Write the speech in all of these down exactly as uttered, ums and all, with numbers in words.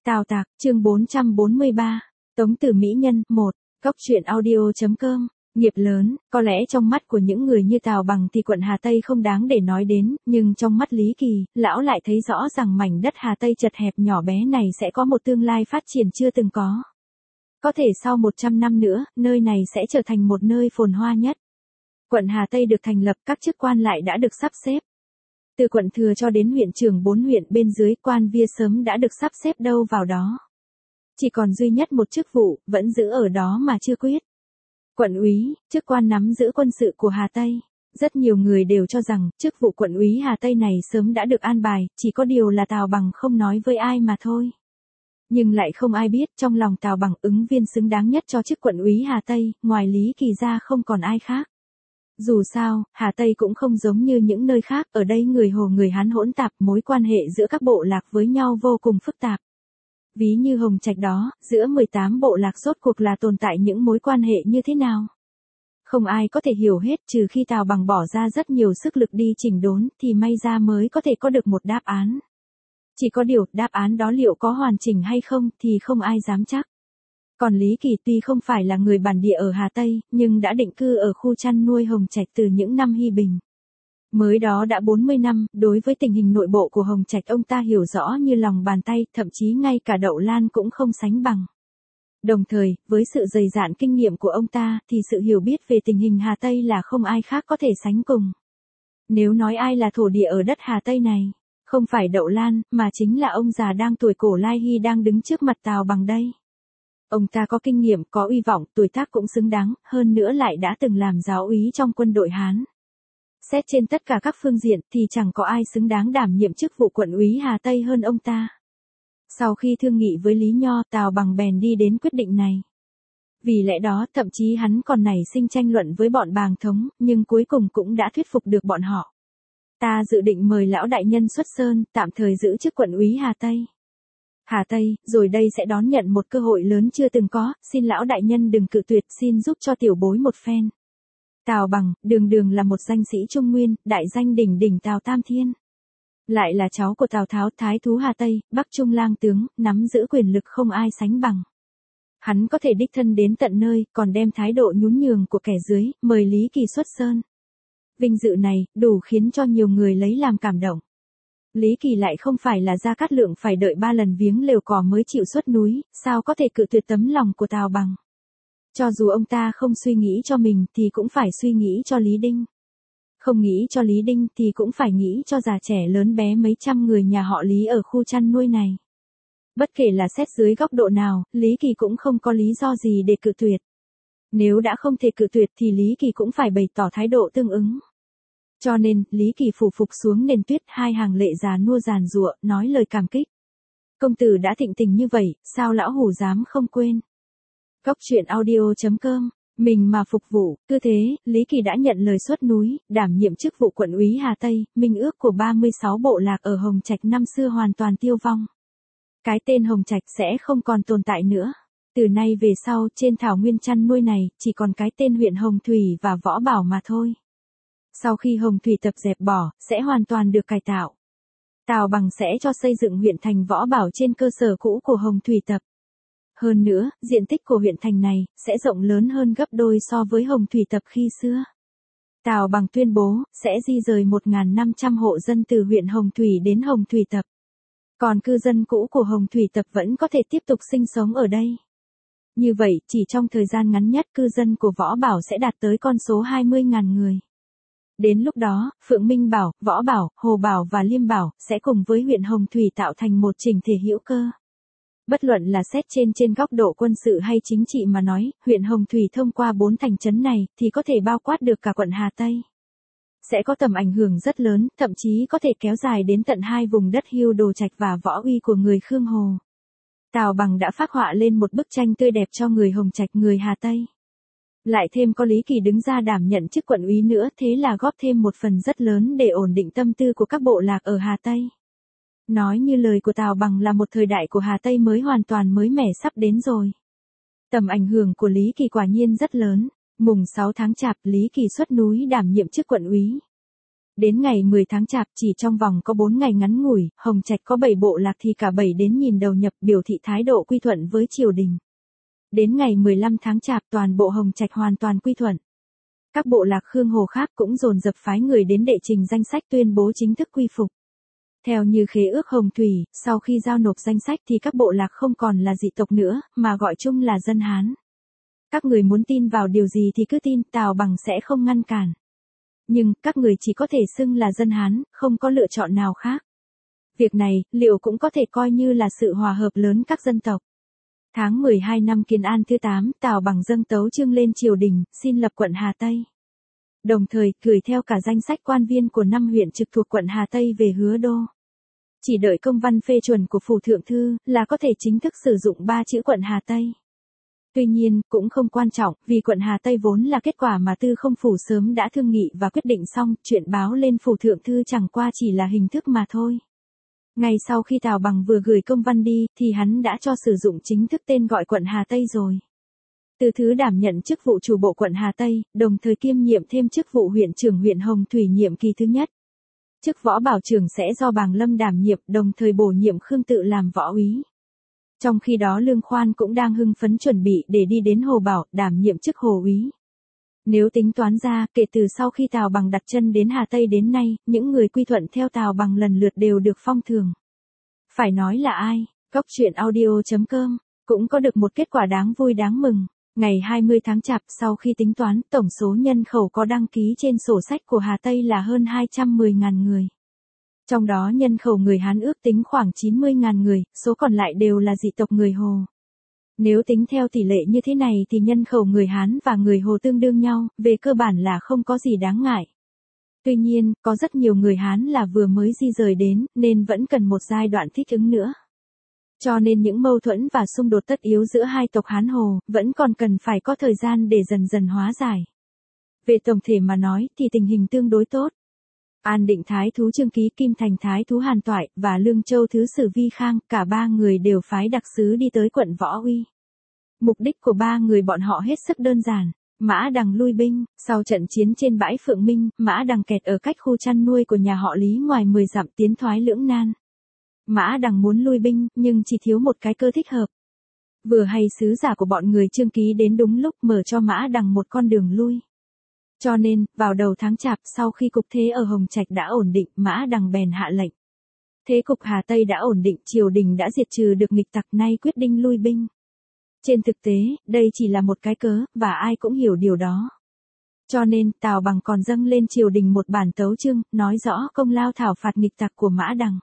Tào Tạc, chương bốn trăm bốn mươi ba, Tống Tử Mỹ Nhân, một, Cóc truyện audio.com, nghiệp lớn, có lẽ trong mắt của những người như Tào Bằng thì quận Hà Tây không đáng để nói đến, nhưng trong mắt Lý Kỳ, lão lại thấy rõ rằng mảnh đất Hà Tây chật hẹp nhỏ bé này sẽ có một tương lai phát triển chưa từng có. Có thể sau một trăm năm nữa, nơi này sẽ trở thành một nơi phồn hoa nhất. Quận Hà Tây được thành lập, các chức quan lại đã được sắp xếp. Từ quận thừa cho đến huyện trưởng bốn huyện bên dưới, quan viên sớm đã được sắp xếp đâu vào đó. Chỉ còn duy nhất một chức vụ, vẫn giữ ở đó mà chưa quyết. Quận úy, chức quan nắm giữ quân sự của Hà Tây. Rất nhiều người đều cho rằng, chức vụ quận úy Hà Tây này sớm đã được an bài, chỉ có điều là Tào Bằng không nói với ai mà thôi. Nhưng lại không ai biết, trong lòng Tào Bằng ứng viên xứng đáng nhất cho chức quận úy Hà Tây, ngoài Lý Kỳ ra không còn ai khác. Dù sao, Hà Tây cũng không giống như những nơi khác, ở đây người Hồ người Hán hỗn tạp, mối quan hệ giữa các bộ lạc với nhau vô cùng phức tạp. Ví như Hồng Trạch đó, giữa mười tám bộ lạc rốt cuộc là tồn tại những mối quan hệ như thế nào? Không ai có thể hiểu hết, trừ khi Tào Bằng bỏ ra rất nhiều sức lực đi chỉnh đốn, thì may ra mới có thể có được một đáp án. Chỉ có điều, đáp án đó liệu có hoàn chỉnh hay không, thì không ai dám chắc. Còn Lý Kỳ tuy không phải là người bản địa ở Hà Tây, nhưng đã định cư ở khu chăn nuôi Hồng Trạch từ những năm Hy Bình. Mới đó đã bốn mươi năm, đối với tình hình nội bộ của Hồng Trạch ông ta hiểu rõ như lòng bàn tay, thậm chí ngay cả Đậu Lan cũng không sánh bằng. Đồng thời, với sự dày dạn kinh nghiệm của ông ta, thì sự hiểu biết về tình hình Hà Tây là không ai khác có thể sánh cùng. Nếu nói ai là thổ địa ở đất Hà Tây này, không phải Đậu Lan, mà chính là ông già đang tuổi cổ lai hy đang đứng trước mặt Tào Bằng đây. Ông ta có kinh nghiệm, có uy vọng, tuổi tác cũng xứng đáng, hơn nữa lại đã từng làm giáo úy trong quân đội Hán. Xét trên tất cả các phương diện thì chẳng có ai xứng đáng đảm nhiệm chức vụ quận úy Hà Tây hơn ông ta. Sau khi thương nghị với Lý Nho, Tào Bằng bèn đi đến quyết định này. Vì lẽ đó, thậm chí hắn còn nảy sinh tranh luận với bọn Bàng Thống, nhưng cuối cùng cũng đã thuyết phục được bọn họ. Ta dự định mời lão đại nhân xuất sơn, tạm thời giữ chức quận úy Hà Tây. Hà Tây, rồi đây sẽ đón nhận một cơ hội lớn chưa từng có, xin lão đại nhân đừng cự tuyệt, xin giúp cho tiểu bối một phen. Tào Bằng, đường đường là một danh sĩ Trung Nguyên, đại danh đỉnh đỉnh Tào Tam Thiên. Lại là cháu của Tào Tháo, thái thú Hà Tây, Bắc Trung lang tướng, nắm giữ quyền lực không ai sánh bằng. Hắn có thể đích thân đến tận nơi, còn đem thái độ nhún nhường của kẻ dưới, mời Lý Kỳ xuất sơn. Vinh dự này, đủ khiến cho nhiều người lấy làm cảm động. Lý Kỳ lại không phải là Gia Cát Lượng phải đợi ba lần viếng lều cỏ mới chịu xuất núi, sao có thể cự tuyệt tấm lòng của Tào Bằng. Cho dù ông ta không suy nghĩ cho mình thì cũng phải suy nghĩ cho Lý Đinh. Không nghĩ cho Lý Đinh thì cũng phải nghĩ cho già trẻ lớn bé mấy trăm người nhà họ Lý ở khu chăn nuôi này. Bất kể là xét dưới góc độ nào, Lý Kỳ cũng không có lý do gì để cự tuyệt. Nếu đã không thể cự tuyệt thì Lý Kỳ cũng phải bày tỏ thái độ tương ứng. Cho nên, Lý Kỳ phủ phục xuống nền tuyết, hai hàng lệ già nua giàn giụa, nói lời cảm kích. Công tử đã thịnh tình như vậy, sao lão hủ dám không quên. Cóc truyện audio.com, mình mà phục vụ, cứ thế, Lý Kỳ đã nhận lời xuất núi, đảm nhiệm chức vụ quận úy Hà Tây, minh ước của ba mươi sáu bộ lạc ở Hồng Trạch năm xưa hoàn toàn tiêu vong. Cái tên Hồng Trạch sẽ không còn tồn tại nữa. Từ nay về sau, trên thảo nguyên chăn nuôi này, chỉ còn cái tên huyện Hồng Thủy và Võ Bảo mà thôi. Sau khi Hồng Thủy Tập dẹp bỏ, sẽ hoàn toàn được cải tạo. Tào Bằng sẽ cho xây dựng huyện thành Võ Bảo trên cơ sở cũ của Hồng Thủy Tập. Hơn nữa, diện tích của huyện thành này, sẽ rộng lớn hơn gấp đôi so với Hồng Thủy Tập khi xưa. Tào Bằng tuyên bố, sẽ di rời một nghìn năm trăm hộ dân từ huyện Hồng Thủy đến Hồng Thủy Tập. Còn cư dân cũ của Hồng Thủy Tập vẫn có thể tiếp tục sinh sống ở đây. Như vậy, chỉ trong thời gian ngắn nhất cư dân của Võ Bảo sẽ đạt tới con số hai mươi nghìn người. Đến lúc đó, Phượng Minh Bảo, Võ Bảo, Hồ Bảo và Liêm Bảo, sẽ cùng với huyện Hồng Thủy tạo thành một chỉnh thể hữu cơ. Bất luận là xét trên trên góc độ quân sự hay chính trị mà nói, huyện Hồng Thủy thông qua bốn thành trấn này, thì có thể bao quát được cả quận Hà Tây. Sẽ có tầm ảnh hưởng rất lớn, thậm chí có thể kéo dài đến tận hai vùng đất Hưu Đồ Trạch và Võ Uy của người Khương Hồ. Tào Bằng đã phác họa lên một bức tranh tươi đẹp cho người Hồng Trạch người Hà Tây. Lại thêm có Lý Kỳ đứng ra đảm nhận chức quận úy nữa, thế là góp thêm một phần rất lớn để ổn định tâm tư của các bộ lạc ở Hà Tây. Nói như lời của Tào Bằng là một thời đại của Hà Tây mới hoàn toàn mới mẻ sắp đến rồi. Tầm ảnh hưởng của Lý Kỳ quả nhiên rất lớn. Mùng sáu tháng Chạp, Lý Kỳ xuất núi đảm nhiệm chức quận úy. Đến ngày mười tháng Chạp chỉ trong vòng có bốn ngày ngắn ngủi, Hồng Trạch có bảy bộ lạc thì cả bảy đến nhìn đầu nhập biểu thị thái độ quy thuận với triều đình. Đến ngày mười lăm tháng Chạp toàn bộ Hồng Trạch hoàn toàn quy thuận. Các bộ lạc Khương Hồ khác cũng dồn dập phái người đến đệ trình danh sách tuyên bố chính thức quy phục. Theo như khế ước Hồng Thủy, sau khi giao nộp danh sách thì các bộ lạc không còn là dị tộc nữa, mà gọi chung là dân Hán. Các người muốn tin vào điều gì thì cứ tin, Tào Bằng sẽ không ngăn cản. Nhưng, các người chỉ có thể xưng là dân Hán, không có lựa chọn nào khác. Việc này, liệu cũng có thể coi như là sự hòa hợp lớn các dân tộc. Tháng mười hai năm Kiến An thứ tám, Tào Bằng dâng tấu chương lên triều đình, xin lập quận Hà Tây. Đồng thời, gửi theo cả danh sách quan viên của năm huyện trực thuộc quận Hà Tây về Hứa Đô. Chỉ đợi công văn phê chuẩn của Phủ Thượng Thư, là có thể chính thức sử dụng ba chữ quận Hà Tây. Tuy nhiên, cũng không quan trọng, vì quận Hà Tây vốn là kết quả mà Tư Không Phủ sớm đã thương nghị và quyết định xong, chuyện báo lên Phủ Thượng Thư chẳng qua chỉ là hình thức mà thôi. Ngay sau khi Tào Bằng vừa gửi công văn đi, thì hắn đã cho sử dụng chính thức tên gọi quận Hà Tây rồi. Từ Thứ đảm nhận chức vụ chủ bộ quận Hà Tây, đồng thời kiêm nhiệm thêm chức vụ huyện trưởng huyện Hồng Thủy nhiệm kỳ thứ nhất. Chức võ bảo trưởng sẽ do Bàng Lâm đảm nhiệm, đồng thời bổ nhiệm Khương Tự làm võ úy. Trong khi đó Lương Khoan cũng đang hưng phấn chuẩn bị để đi đến Hồ Bảo, đảm nhiệm chức Hồ úy. Nếu tính toán ra, kể từ sau khi Tào Bằng đặt chân đến Hà Tây đến nay, những người quy thuận theo Tào Bằng lần lượt đều được phong thưởng. Phải nói là ai? Cóc truyện audio chấm com cũng có được một kết quả đáng vui đáng mừng. Ngày hai mươi tháng Chạp, sau khi tính toán, tổng số nhân khẩu có đăng ký trên sổ sách của Hà Tây là hơn hai trăm mười nghìn người. Trong đó nhân khẩu người Hán ước tính khoảng chín mươi nghìn người, số còn lại đều là dị tộc người Hồ. Nếu tính theo tỷ lệ như thế này thì nhân khẩu người Hán và người Hồ tương đương nhau, về cơ bản là không có gì đáng ngại. Tuy nhiên, có rất nhiều người Hán là vừa mới di rời đến, nên vẫn cần một giai đoạn thích ứng nữa. Cho nên những mâu thuẫn và xung đột tất yếu giữa hai tộc Hán Hồ, vẫn còn cần phải có thời gian để dần dần hóa giải. Về tổng thể mà nói thì tình hình tương đối tốt. An Định Thái Thú Trương Ký, Kim Thành Thái Thú Hàn Toại, và Lương Châu Thứ Sử Vi Khang, cả ba người đều phái đặc sứ đi tới quận Võ Uy. Mục đích của ba người bọn họ hết sức đơn giản. Mã Đằng lui binh, sau trận chiến trên bãi Phượng Minh, Mã Đằng kẹt ở cách khu chăn nuôi của nhà họ Lý ngoài mười dặm, tiến thoái lưỡng nan. Mã Đằng muốn lui binh, nhưng chỉ thiếu một cái cơ thích hợp. Vừa hay sứ giả của bọn người Trương Ký đến đúng lúc, mở cho Mã Đằng một con đường lui. Cho nên, vào đầu tháng Chạp, sau khi cục thế ở Hồng Trạch đã ổn định, Mã Đằng bèn hạ lệnh. Thế cục Hà Tây đã ổn định, triều đình đã diệt trừ được nghịch tặc, nay quyết định lui binh. Trên thực tế, đây chỉ là một cái cớ, và ai cũng hiểu điều đó. Cho nên, Tào Bằng còn dâng lên triều đình một bản tấu chương, nói rõ công lao thảo phạt nghịch tặc của Mã Đằng.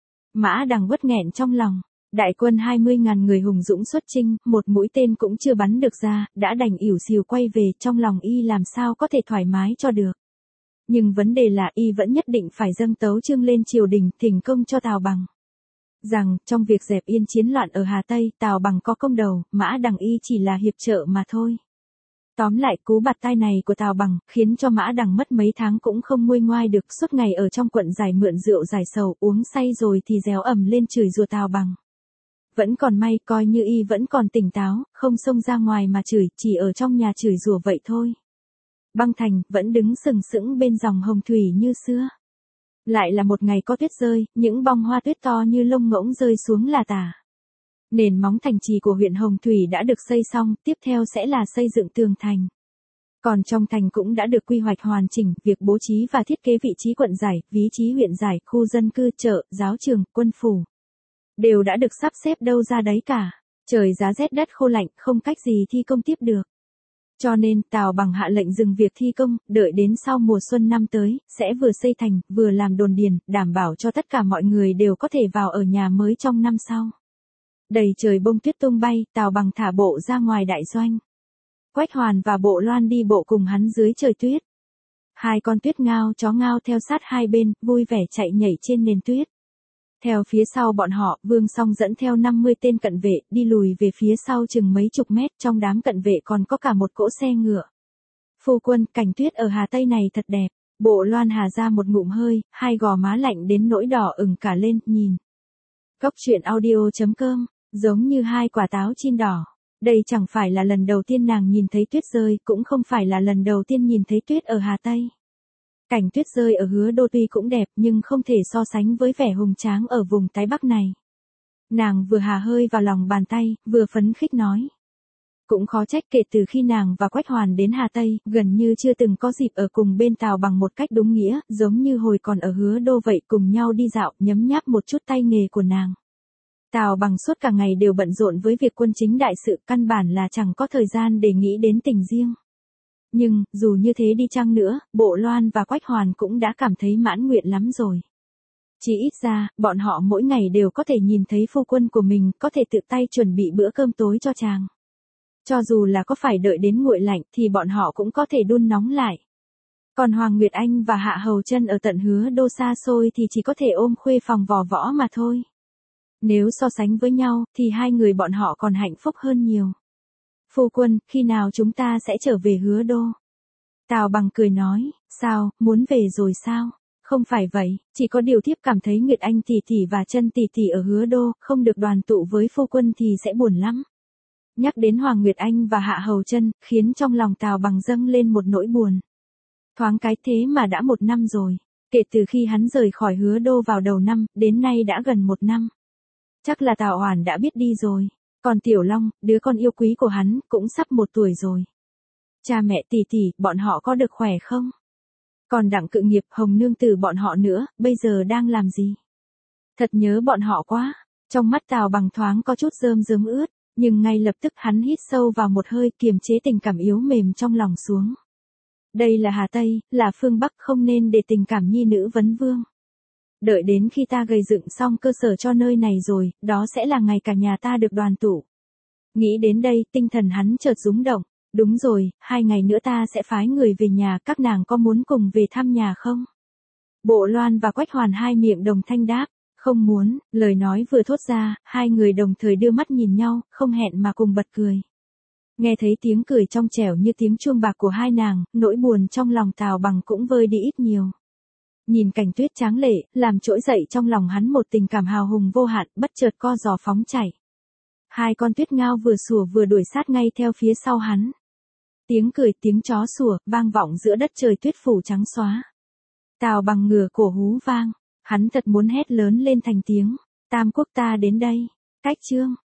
Mã Đằng uất nghẹn trong lòng. Đại quân hai mươi nghìn người hùng dũng xuất chinh, một mũi tên cũng chưa bắn được ra, đã đành ỉu xìu quay về, trong lòng y làm sao có thể thoải mái cho được. Nhưng vấn đề là y vẫn nhất định phải dâng tấu chương lên triều đình, thỉnh công cho Tào Bằng. Rằng, trong việc dẹp yên chiến loạn ở Hà Tây, Tào Bằng có công đầu, Mã Đằng y chỉ là hiệp trợ mà thôi. Tóm lại, cú bạt tai này của Tào Bằng, khiến cho Mã Đằng mất mấy tháng cũng không nguôi ngoai được, suốt ngày ở trong quận giải mượn rượu giải sầu, uống say rồi thì réo ầm lên chửi rủa Tào Bằng. Vẫn còn may, coi như y vẫn còn tỉnh táo, không xông ra ngoài mà chửi, chỉ ở trong nhà chửi rủa vậy thôi. Băng Thành, vẫn đứng sừng sững bên dòng Hồng Thủy như xưa. Lại là một ngày có tuyết rơi, những bông hoa tuyết to như lông ngỗng rơi xuống là tả. Nền móng thành trì của huyện Hồng Thủy đã được xây xong, tiếp theo sẽ là xây dựng tường thành. Còn trong thành cũng đã được quy hoạch hoàn chỉnh, việc bố trí và thiết kế vị trí quận giải, vị trí huyện giải, khu dân cư, chợ, giáo trường, quân phủ. Đều đã được sắp xếp đâu ra đấy cả. Trời giá rét đất khô lạnh, không cách gì thi công tiếp được. Cho nên, Tào Bằng hạ lệnh dừng việc thi công, đợi đến sau mùa xuân năm tới, sẽ vừa xây thành, vừa làm đồn điền, đảm bảo cho tất cả mọi người đều có thể vào ở nhà mới trong năm sau. Đầy trời bông tuyết tung bay, Tào Bằng thả bộ ra ngoài đại doanh. Quách Hoàn và Bộ Loan đi bộ cùng hắn dưới trời tuyết. Hai con tuyết ngao chó ngao theo sát hai bên, vui vẻ chạy nhảy trên nền tuyết. Theo phía sau bọn họ, Vương Song dẫn theo năm mươi tên cận vệ, đi lùi về phía sau chừng mấy chục mét, trong đám cận vệ còn có cả một cỗ xe ngựa. Phu quân, cảnh tuyết ở Hà Tây này thật đẹp. Bộ Loan hà ra một ngụm hơi, hai gò má lạnh đến nỗi đỏ ửng cả lên, nhìn. Cóc truyện audio chấm com, giống như hai quả táo chin đỏ. Đây chẳng phải là lần đầu tiên nàng nhìn thấy tuyết rơi, cũng không phải là lần đầu tiên nhìn thấy tuyết ở Hà Tây. Cảnh tuyết rơi ở Hứa Đô tuy cũng đẹp nhưng không thể so sánh với vẻ hùng tráng ở vùng Tái Bắc này. Nàng vừa hà hơi vào lòng bàn tay, vừa phấn khích nói. Cũng khó trách kể từ khi nàng và Quách Hoàn đến Hà Tây, gần như chưa từng có dịp ở cùng bên Tào Bằng một cách đúng nghĩa, giống như hồi còn ở Hứa Đô vậy, cùng nhau đi dạo, nhấm nháp một chút tay nghề của nàng. Tào Bằng suốt cả ngày đều bận rộn với việc quân chính đại sự, căn bản là chẳng có thời gian để nghĩ đến tình riêng. Nhưng, dù như thế đi chăng nữa, Bộ Loan và Quách Hoàn cũng đã cảm thấy mãn nguyện lắm rồi. Chỉ ít ra, bọn họ mỗi ngày đều có thể nhìn thấy phu quân của mình, có thể tự tay chuẩn bị bữa cơm tối cho chàng. Cho dù là có phải đợi đến nguội lạnh thì bọn họ cũng có thể đun nóng lại. Còn Hoàng Nguyệt Anh và Hạ Hầu Chân ở tận Hứa Đô xa xôi thì chỉ có thể ôm khuê phòng vò võ mà thôi. Nếu so sánh với nhau thì hai người bọn họ còn hạnh phúc hơn nhiều. Phu quân, khi nào chúng ta sẽ trở về Hứa Đô? Tào Bằng cười nói, sao, muốn về rồi sao? Không phải vậy, chỉ có điều thiếp cảm thấy Nguyệt Anh tỷ tỷ và Chân tỷ tỷ ở Hứa Đô, không được đoàn tụ với phu quân thì sẽ buồn lắm. Nhắc đến Hoàng Nguyệt Anh và Hạ Hầu Chân, khiến trong lòng Tào Bằng dâng lên một nỗi buồn. Thoáng cái thế mà đã một năm rồi, kể từ khi hắn rời khỏi Hứa Đô vào đầu năm, đến nay đã gần một năm. Chắc là Tào Oản đã biết đi rồi, còn Tiểu Long, đứa con yêu quý của hắn, cũng sắp một tuổi rồi. Cha mẹ tỷ tỷ, bọn họ có được khỏe không? Còn Đặng Cự Nghiệp, Hồng nương tử bọn họ nữa, bây giờ đang làm gì? Thật nhớ bọn họ quá. Trong mắt Tào Bằng thoáng có chút rơm rớm ướt, nhưng ngay lập tức hắn hít sâu vào một hơi, kiềm chế tình cảm yếu mềm trong lòng xuống. Đây là Hà Tây, là phương Bắc, không nên để tình cảm nhi nữ vấn vương. Đợi đến khi ta gây dựng xong cơ sở cho nơi này rồi, đó sẽ là ngày cả nhà ta được đoàn tụ. Nghĩ đến đây, tinh thần hắn chợt rúng động. Đúng rồi, hai ngày nữa ta sẽ phái người về nhà, các nàng có muốn cùng về thăm nhà không? Bộ Loan và Quách Hoàn hai miệng đồng thanh đáp, không muốn. Lời nói vừa thốt ra, hai người đồng thời đưa mắt nhìn nhau, không hẹn mà cùng bật cười. Nghe thấy tiếng cười trong trẻo như tiếng chuông bạc của hai nàng, nỗi buồn trong lòng Tào Bằng cũng vơi đi ít nhiều. Nhìn cảnh tuyết tráng lệ, làm trỗi dậy trong lòng hắn một tình cảm hào hùng vô hạn, bất chợt co giò phóng chảy. Hai con tuyết ngao vừa sủa vừa đuổi sát ngay theo phía sau hắn. Tiếng cười, tiếng chó sủa, vang vọng giữa đất trời tuyết phủ trắng xóa. Tào Bằng ngửa cổ hú vang, hắn thật muốn hét lớn lên thành tiếng, Tam Quốc ta đến đây, cách chương.